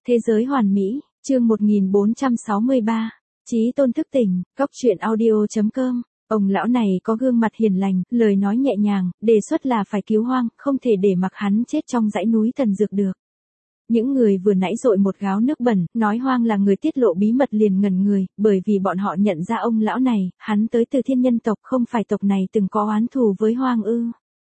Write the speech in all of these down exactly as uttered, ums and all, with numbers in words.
Thế giới hoàn mỹ, chương một nghìn bốn trăm sáu mươi ba. Chí tôn thức tỉnh, cóc truyện audio chấm com. Ông lão này có gương mặt hiền lành, lời nói nhẹ nhàng, đề xuất là phải cứu Hoang, không thể để mặc hắn chết trong dãy núi thần dược được. Những người vừa nãy dội một gáo nước bẩn, nói Hoang là người tiết lộ bí mật liền ngẩn người, bởi vì bọn họ nhận ra ông lão này, hắn tới từ thiên nhân tộc, không phải tộc này từng có oán thù với Hoang ư.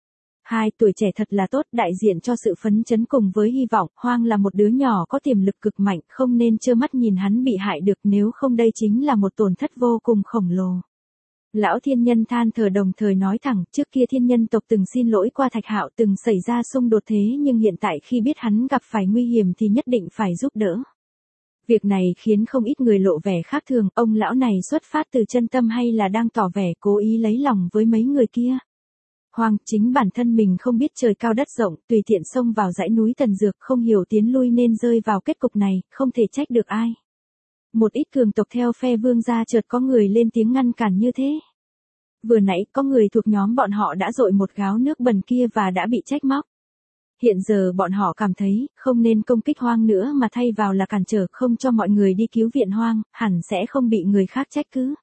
Hai, tuổi trẻ thật là tốt, đại diện cho sự phấn chấn cùng với hy vọng. Hoang là một đứa nhỏ có tiềm lực cực mạnh, không nên trơ mắt nhìn hắn bị hại được, nếu không đây chính là một tổn thất vô cùng khổng lồ. Lão thiên nhân than thở đồng thời nói thẳng, trước kia thiên nhân tộc từng xin lỗi qua Thạch Hạo, từng xảy ra xung đột thế nhưng hiện tại khi biết hắn gặp phải nguy hiểm thì nhất định phải giúp đỡ. Việc này khiến không ít người lộ vẻ khác thường, ông lão này xuất phát từ chân tâm hay là đang tỏ vẻ cố ý lấy lòng với mấy người kia. Hoang, chính bản thân mình không biết trời cao đất rộng, tùy tiện xông vào dãy núi thần dược, không hiểu tiến lui nên rơi vào kết cục này, không thể trách được ai. Một ít cường tộc theo phe vương gia chợt có người lên tiếng ngăn cản như thế. Vừa nãy có người thuộc nhóm bọn họ đã dội một gáo nước bẩn kia và đã bị trách móc. Hiện giờ bọn họ cảm thấy, không nên công kích Hoang nữa mà thay vào là cản trở không cho mọi người đi cứu viện Hoang, hẳn sẽ không bị người khác trách cứ.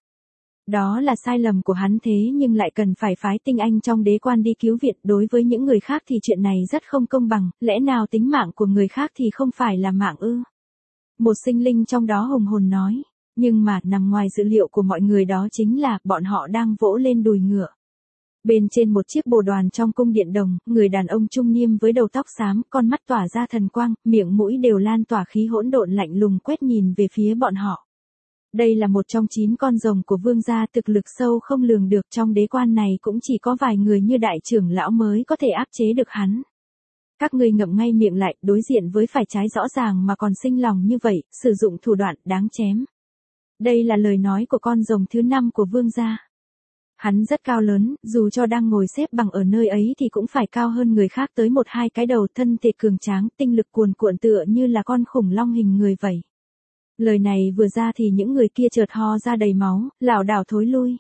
Đó là sai lầm của hắn thế nhưng lại cần phải phái tinh anh trong đế quan đi cứu viện, đối với những người khác thì chuyện này rất không công bằng, lẽ nào tính mạng của người khác thì không phải là mạng ư? Một sinh linh trong đó hùng hồn nói, nhưng mà nằm ngoài dữ liệu của mọi người đó chính là bọn họ đang vỗ lên đùi ngựa. Bên trên một chiếc bồ đoàn trong cung điện đồng, người đàn ông trung niên với đầu tóc xám, con mắt tỏa ra thần quang, miệng mũi đều lan tỏa khí hỗn độn lạnh lùng quét nhìn về phía bọn họ. Đây là một trong chín con rồng của vương gia, thực lực sâu không lường được, trong đế quan này cũng chỉ có vài người như đại trưởng lão mới có thể áp chế được hắn. Các ngươi ngậm ngay miệng lại, đối diện với phải trái rõ ràng mà còn sinh lòng như vậy, sử dụng thủ đoạn đáng chém. Đây là lời nói của con rồng thứ năm của vương gia. Hắn rất cao lớn, dù cho đang ngồi xếp bằng ở nơi ấy thì cũng phải cao hơn người khác tới một hai cái đầu, thân thể cường tráng, tinh lực cuồn cuộn tựa như là con khủng long hình người vậy. Lời này vừa ra thì những người kia chợt ho ra đầy máu, lảo đảo thối lui.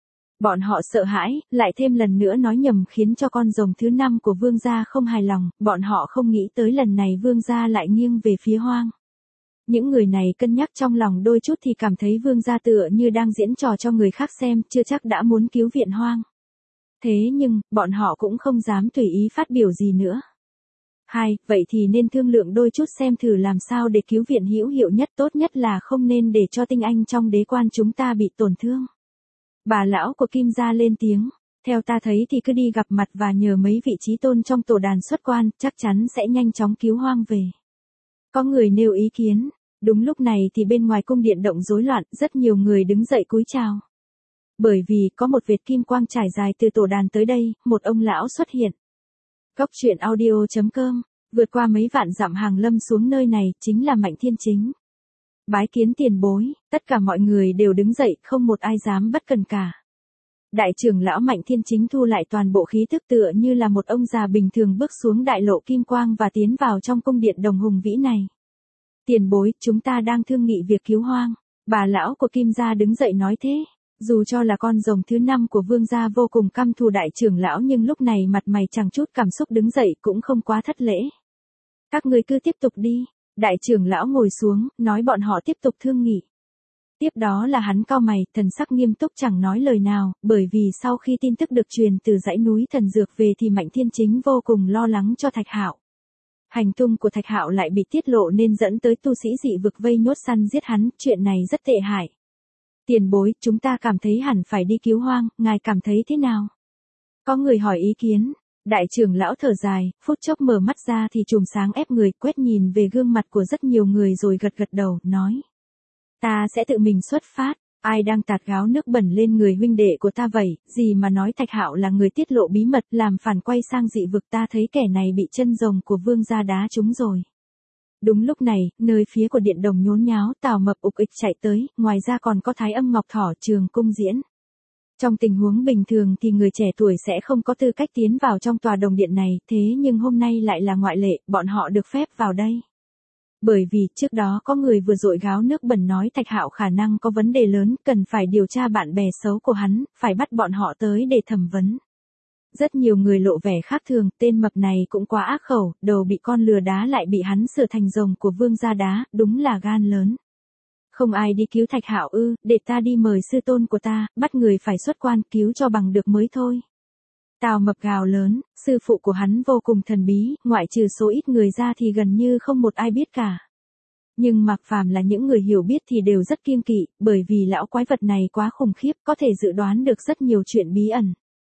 Bọn họ sợ hãi, lại thêm lần nữa nói nhầm khiến cho con rồng thứ năm của vương gia không hài lòng, bọn họ không nghĩ tới lần này vương gia lại nghiêng về phía Hoang. Những người này cân nhắc trong lòng đôi chút thì cảm thấy vương gia tựa như đang diễn trò cho người khác xem, chưa chắc đã muốn cứu viện Hoang. Thế nhưng, bọn họ cũng không dám tùy ý phát biểu gì nữa. Hai, vậy thì nên thương lượng đôi chút xem thử làm sao để cứu viện hữu hiệu nhất, tốt nhất là không nên để cho tinh anh trong đế quan chúng ta bị tổn thương. Bà lão của Kim gia lên tiếng, theo ta thấy thì cứ đi gặp mặt và nhờ mấy vị trí tôn trong tổ đàn xuất quan, chắc chắn sẽ nhanh chóng cứu Hoang về. Có người nêu ý kiến, đúng lúc này thì bên ngoài cung điện động rối loạn, rất nhiều người đứng dậy cúi chào. Bởi vì có một vệt kim quang trải dài từ tổ đàn tới đây, một ông lão xuất hiện. Cóc truyện audio chấm com, vượt qua mấy vạn dặm hàng lâm xuống nơi này, chính là Mạnh Thiên Chính. Bái kiến tiền bối, tất cả mọi người đều đứng dậy, không một ai dám bất cần cả. Đại trưởng lão Mạnh Thiên Chính thu lại toàn bộ khí tức tựa như là một ông già bình thường bước xuống đại lộ kim quang và tiến vào trong cung điện đồng hùng vĩ này. Tiền bối, chúng ta đang thương nghị việc cứu Hoang. Bà lão của Kim gia đứng dậy nói thế. Dù cho là con rồng thứ năm của vương gia vô cùng căm thù đại trưởng lão nhưng lúc này mặt mày chẳng chút cảm xúc đứng dậy cũng không quá thất lễ. Các ngươi cứ tiếp tục đi. Đại trưởng lão ngồi xuống, nói bọn họ tiếp tục thương nghị. Tiếp đó là hắn cau mày, thần sắc nghiêm túc chẳng nói lời nào, bởi vì sau khi tin tức được truyền từ dãy núi thần dược về thì Mạnh Thiên Chính vô cùng lo lắng cho Thạch Hạo. Hành tung của Thạch Hạo lại bị tiết lộ nên dẫn tới tu sĩ dị vực vây nhốt săn giết hắn, chuyện này rất tệ hại. Tiền bối, chúng ta cảm thấy hẳn phải đi cứu Hoang, ngài cảm thấy thế nào? Có người hỏi ý kiến, đại trưởng lão thở dài, phút chốc mở mắt ra thì chùm sáng ép người, quét nhìn về gương mặt của rất nhiều người rồi gật gật đầu, nói. Ta sẽ tự mình xuất phát, ai đang tạt gáo nước bẩn lên người huynh đệ của ta vậy, gì mà nói Thạch Hạo là người tiết lộ bí mật làm phản quay sang dị vực, ta thấy kẻ này bị chân rồng của vương gia đá trúng rồi. Đúng lúc này, nơi phía của điện đồng nhốn nháo, Tào Mập ục ịch chạy tới, ngoài ra còn có Thái Âm Ngọc Thỏ Trường cung diễn. Trong tình huống bình thường thì người trẻ tuổi sẽ không có tư cách tiến vào trong tòa đồng điện này, thế nhưng hôm nay lại là ngoại lệ, bọn họ được phép vào đây. Bởi vì trước đó có người vừa dội gáo nước bẩn nói Thạch Hạo khả năng có vấn đề lớn, cần phải điều tra bạn bè xấu của hắn, phải bắt bọn họ tới để thẩm vấn. Rất nhiều người lộ vẻ khác thường, tên mập này cũng quá ác khẩu, đầu bị con lừa đá lại bị hắn sửa thành rồng của vương gia đá, đúng là gan lớn. Không ai đi cứu Thạch Hạo ư, để ta đi mời sư tôn của ta, bắt người phải xuất quan cứu cho bằng được mới thôi. Tào Mập gào lớn, sư phụ của hắn vô cùng thần bí, ngoại trừ số ít người ra thì gần như không một ai biết cả. Nhưng mặc phàm là những người hiểu biết thì đều rất kiêng kỵ, bởi vì lão quái vật này quá khủng khiếp, có thể dự đoán được rất nhiều chuyện bí ẩn.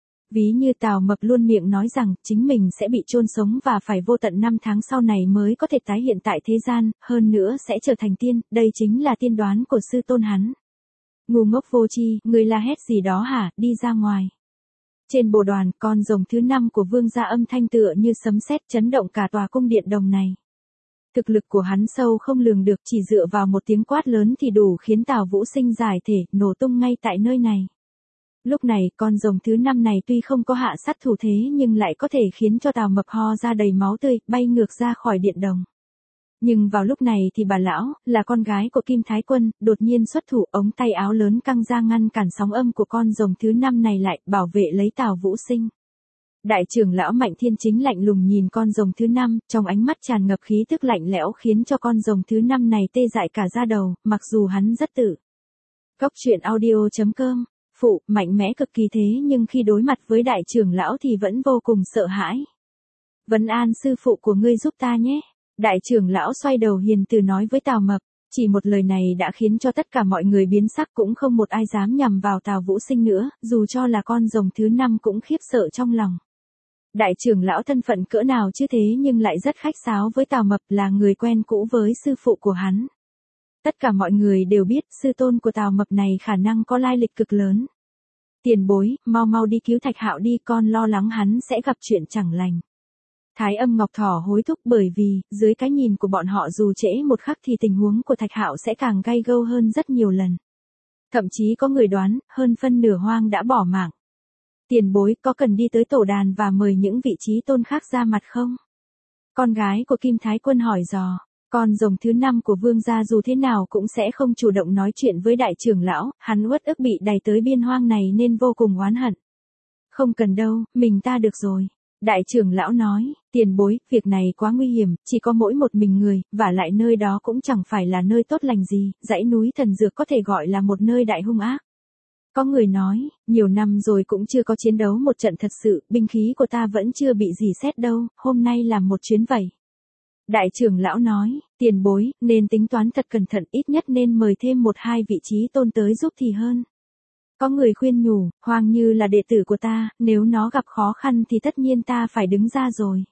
Ví như Tào Mập luôn miệng nói rằng chính mình sẽ bị chôn sống và phải vô tận năm tháng sau này mới có thể tái hiện tại thế gian, hơn nữa sẽ trở thành tiên, đây chính là tiên đoán của sư tôn hắn. Ngu ngốc vô tri, người la hét gì đó hả, đi ra ngoài. Trên bồ đoàn, con rồng thứ năm của vương gia âm thanh tựa như sấm sét chấn động cả tòa cung điện đồng này. Thực lực của hắn sâu không lường được, chỉ dựa vào một tiếng quát lớn thì đủ khiến Tào Vũ Sinh giải thể, nổ tung ngay tại nơi này. Lúc này, con rồng thứ năm này tuy không có hạ sát thủ thế nhưng lại có thể khiến cho Tào Mập ho ra đầy máu tươi, bay ngược ra khỏi điện đồng. Nhưng vào lúc này thì bà lão, là con gái của Kim Thái Quân, đột nhiên xuất thủ, ống tay áo lớn căng ra ngăn cản sóng âm của con rồng thứ năm này lại, bảo vệ lấy Tào Vũ Sinh. Đại trưởng lão Mạnh Thiên Chính lạnh lùng nhìn con rồng thứ năm, trong ánh mắt tràn ngập khí tức lạnh lẽo khiến cho con rồng thứ năm này tê dại cả da đầu, mặc dù hắn rất tự. Cốc truyện audio chấm com, phụ, mạnh mẽ cực kỳ thế nhưng khi đối mặt với đại trưởng lão thì vẫn vô cùng sợ hãi. Vấn an sư phụ của ngươi giúp ta nhé. Đại trưởng lão xoay đầu hiền từ nói với Tào Mập, chỉ một lời này đã khiến cho tất cả mọi người biến sắc, cũng không một ai dám nhằm vào Tào Vũ Sinh nữa, dù cho là con rồng thứ năm cũng khiếp sợ trong lòng. Đại trưởng lão thân phận cỡ nào chứ thế nhưng lại rất khách sáo với Tào Mập, là người quen cũ với sư phụ của hắn. Tất cả mọi người đều biết sư tôn của Tào Mập này khả năng có lai lịch cực lớn. Tiền bối, mau mau đi cứu Thạch Hạo đi, con lo lắng hắn sẽ gặp chuyện chẳng lành. Thái Âm Ngọc Thỏ hối thúc, bởi vì, dưới cái nhìn của bọn họ dù trễ một khắc thì tình huống của Thạch Hạo sẽ càng gay gâu hơn rất nhiều lần. Thậm chí có người đoán, hơn phân nửa hoang đã bỏ mạng. Tiền bối, có cần đi tới tổ đàn và mời những vị trí tôn khác ra mặt không? Con gái của Kim Thái Quân hỏi dò. Con rồng thứ năm của vương gia dù thế nào cũng sẽ không chủ động nói chuyện với đại trưởng lão, hắn uất ức bị đày tới biên hoang này nên vô cùng oán hận. Không cần đâu, mình ta được rồi. Đại trưởng lão nói, tiền bối, việc này quá nguy hiểm, chỉ có mỗi một mình người, và lại nơi đó cũng chẳng phải là nơi tốt lành gì, dãy núi thần dược có thể gọi là một nơi đại hung ác. Có người nói, nhiều năm rồi cũng chưa có chiến đấu một trận thật sự, binh khí của ta vẫn chưa bị gì xét đâu, hôm nay làm một chuyến vậy. Đại trưởng lão nói, tiền bối, nên tính toán thật cẩn thận, ít nhất nên mời thêm một hai vị trí tôn tới giúp thì hơn. Có người khuyên nhủ, Hoàng Như là đệ tử của ta, nếu nó gặp khó khăn thì tất nhiên ta phải đứng ra rồi.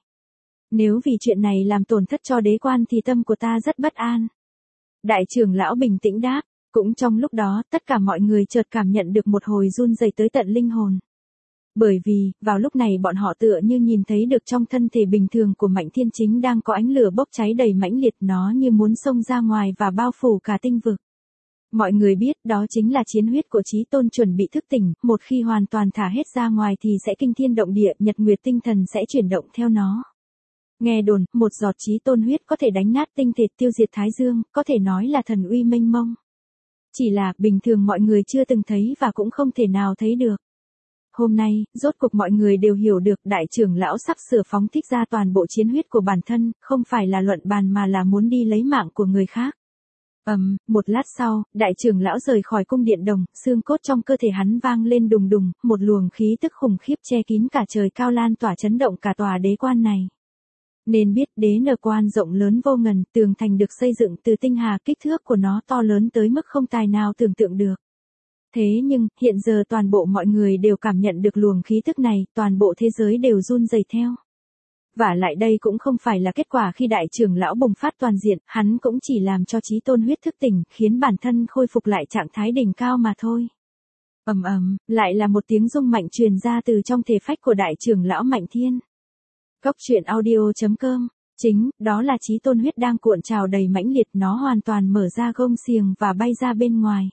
Nếu vì chuyện này làm tổn thất cho đế quan thì tâm của ta rất bất an. Đại trưởng lão bình tĩnh đáp, cũng trong lúc đó, tất cả mọi người chợt cảm nhận được một hồi run rẩy tới tận linh hồn. Bởi vì, vào lúc này bọn họ tựa như nhìn thấy được trong thân thể bình thường của Mạnh Thiên Chính đang có ánh lửa bốc cháy đầy mãnh liệt, nó như muốn xông ra ngoài và bao phủ cả tinh vực. Mọi người biết đó chính là chiến huyết của Chí Tôn chuẩn bị thức tỉnh, một khi hoàn toàn thả hết ra ngoài thì sẽ kinh thiên động địa, nhật nguyệt tinh thần sẽ chuyển động theo nó. Nghe đồn, một giọt Chí Tôn huyết có thể đánh nát tinh thể, tiêu diệt Thái Dương, có thể nói là thần uy mênh mông. Chỉ là, bình thường mọi người chưa từng thấy và cũng không thể nào thấy được. Hôm nay, rốt cuộc mọi người đều hiểu được đại trưởng lão sắp sửa phóng thích ra toàn bộ chiến huyết của bản thân, không phải là luận bàn mà là muốn đi lấy mạng của người khác. Ầm, um, một lát sau, đại trưởng lão rời khỏi cung điện đồng, xương cốt trong cơ thể hắn vang lên đùng đùng, một luồng khí tức khủng khiếp che kín cả trời cao lan tỏa chấn động cả tòa đế quan này. Nên biết đế nở quan rộng lớn vô ngần, tường thành được xây dựng từ tinh hà, kích thước của nó to lớn tới mức không tài nào tưởng tượng được. Thế nhưng, hiện giờ toàn bộ mọi người đều cảm nhận được luồng khí tức này, toàn bộ thế giới đều run rẩy theo. Và lại đây cũng không phải là kết quả khi đại trưởng lão bùng phát toàn diện, hắn cũng chỉ làm cho Chí Tôn huyết thức tỉnh, khiến bản thân khôi phục lại trạng thái đỉnh cao mà thôi. Ầm ầm, lại là một tiếng rung mạnh truyền ra từ trong thể phách của đại trưởng lão Mạnh Thiên. Cốc truyện audio chấm com, chính, đó là Chí Tôn huyết đang cuộn trào đầy mãnh liệt, nó hoàn toàn mở ra gông xiềng và bay ra bên ngoài.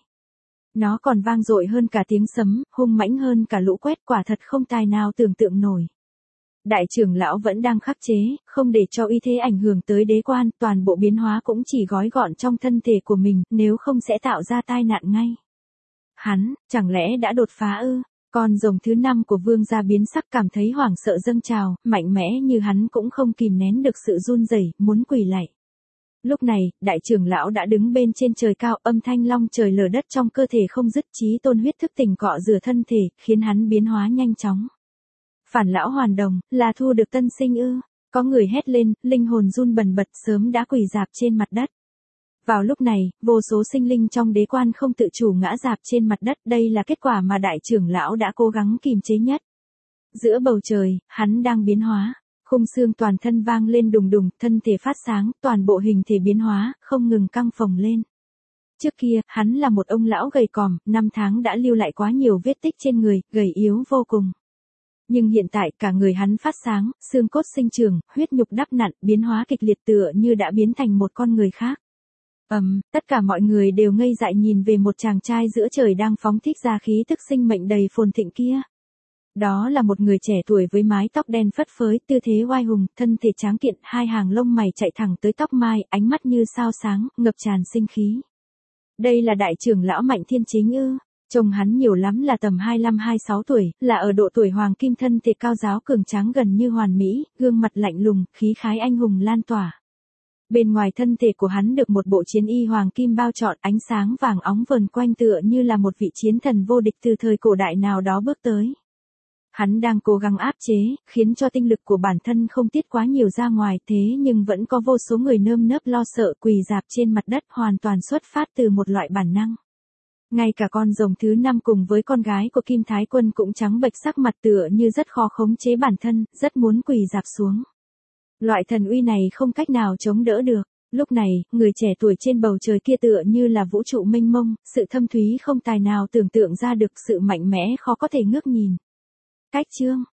Nó còn vang dội hơn cả tiếng sấm, hung mãnh hơn cả lũ quét, quả thật không tài nào tưởng tượng nổi. Đại trưởng lão vẫn đang khắc chế, không để cho uy thế ảnh hưởng tới đế quan, toàn bộ biến hóa cũng chỉ gói gọn trong thân thể của mình, nếu không sẽ tạo ra tai nạn ngay. Hắn, chẳng lẽ đã đột phá ư? Con rồng thứ năm của vương gia biến sắc cảm thấy hoảng sợ dâng trào, mạnh mẽ như hắn cũng không kìm nén được sự run rẩy, muốn quỳ lạy. Lúc này, đại trưởng lão đã đứng bên trên trời cao, âm thanh long trời lở đất trong cơ thể không dứt, chí tôn huyết thức tỉnh cọ rửa thân thể, khiến hắn biến hóa nhanh chóng. Phản lão hoàn đồng, là thu được tân sinh ư? Có người hét lên, linh hồn run bần bật sớm đã quỳ rạp trên mặt đất. Vào lúc này, vô số sinh linh trong đế quan không tự chủ ngã rạp trên mặt đất, đây là kết quả mà đại trưởng lão đã cố gắng kìm chế nhất. Giữa bầu trời, hắn đang biến hóa, khung xương toàn thân vang lên đùng đùng, thân thể phát sáng, toàn bộ hình thể biến hóa, không ngừng căng phồng lên. Trước kia, hắn là một ông lão gầy còm, năm tháng đã lưu lại quá nhiều vết tích trên người, gầy yếu vô cùng. Nhưng hiện tại cả người hắn phát sáng, xương cốt sinh trưởng, huyết nhục đắp nặn, biến hóa kịch liệt tựa như đã biến thành một con người khác. Ầm, um, tất cả mọi người đều ngây dại nhìn về một chàng trai giữa trời đang phóng thích ra khí tức sinh mệnh đầy phồn thịnh kia. Đó là một người trẻ tuổi với mái tóc đen phất phới, tư thế oai hùng, thân thể tráng kiện, hai hàng lông mày chạy thẳng tới tóc mai, ánh mắt như sao sáng, ngập tràn sinh khí. Đây là đại trưởng lão Mạnh Thiên Chính ư? Trông hắn nhiều lắm là tầm hai mươi lăm hai mươi sáu tuổi, là ở độ tuổi hoàng kim, thân thể cao ráo cường tráng gần như hoàn mỹ, gương mặt lạnh lùng, khí khái anh hùng lan tỏa. Bên ngoài thân thể của hắn được một bộ chiến y hoàng kim bao trọn, ánh sáng vàng óng vờn quanh tựa như là một vị chiến thần vô địch từ thời cổ đại nào đó bước tới. Hắn đang cố gắng áp chế, khiến cho tinh lực của bản thân không tiết quá nhiều ra ngoài, thế nhưng vẫn có vô số người nơm nớp lo sợ quỳ rạp trên mặt đất, hoàn toàn xuất phát từ một loại bản năng. Ngay cả con rồng thứ năm cùng với con gái của Kim Thái Quân cũng trắng bệch sắc mặt tựa như rất khó khống chế bản thân, rất muốn quỳ rạp xuống. Loại thần uy này không cách nào chống đỡ được. Lúc này, người trẻ tuổi trên bầu trời kia tựa như là vũ trụ mênh mông, sự thâm thúy không tài nào tưởng tượng ra được, sự mạnh mẽ khó có thể ngước nhìn. Cách chương